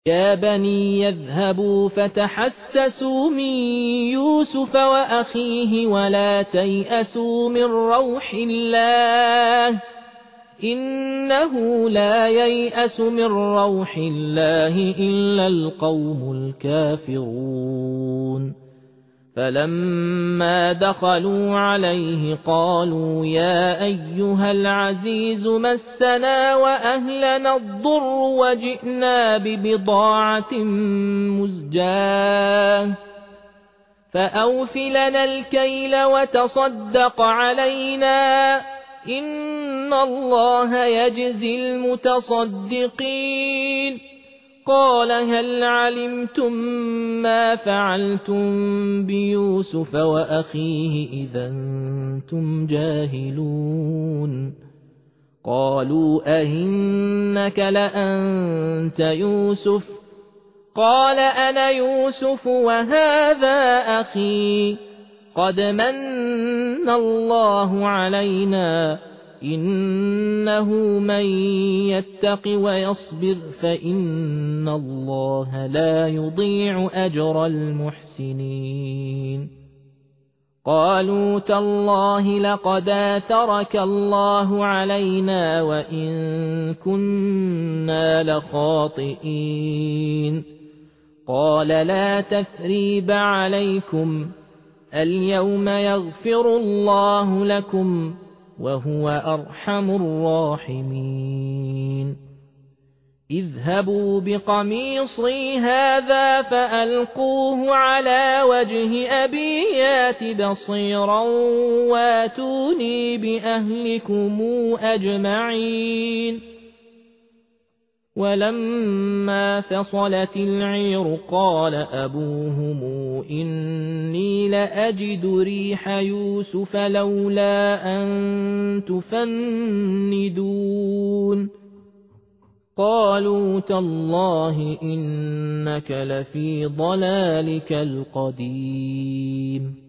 يا بني يذهبوا فتحسسوا من يوسف وأخيه ولا تيأسوا من روح الله إنه لا ييأس من روح الله إلا القوم الكافرون فلما دخلوا عليه قالوا يا أيها العزيز مسنا وأهلنا الضر وجئنا ببضاعة مزجاة فأوف لنا الكيل وتصدق علينا إن الله يجزي المتصدقين قال هل علمتم ما فعلتم بيوسف وأخيه إذا أنتم جاهلون قالوا أئنك لأنت يوسف قال أنا يوسف وهذا أخي قد من الله علينا إنه من يتق ويصبر فإن الله لا يضيع أجر المحسنين قالوا تالله لقد آثرك الله علينا وإن كنا لخاطئين قال لا تثريب عليكم اليوم يغفر الله لكم وهو أرحم الراحمين اذهبوا بقميصي هذا فألقوه على وجه أبي يات بصيرا واتوني بأهلكم أجمعين ولما فصلت العير قال أبوهم إني لأجد ريح يوسف لولا أن تفندون قالوا تالله إنك لفي ضلالك القديم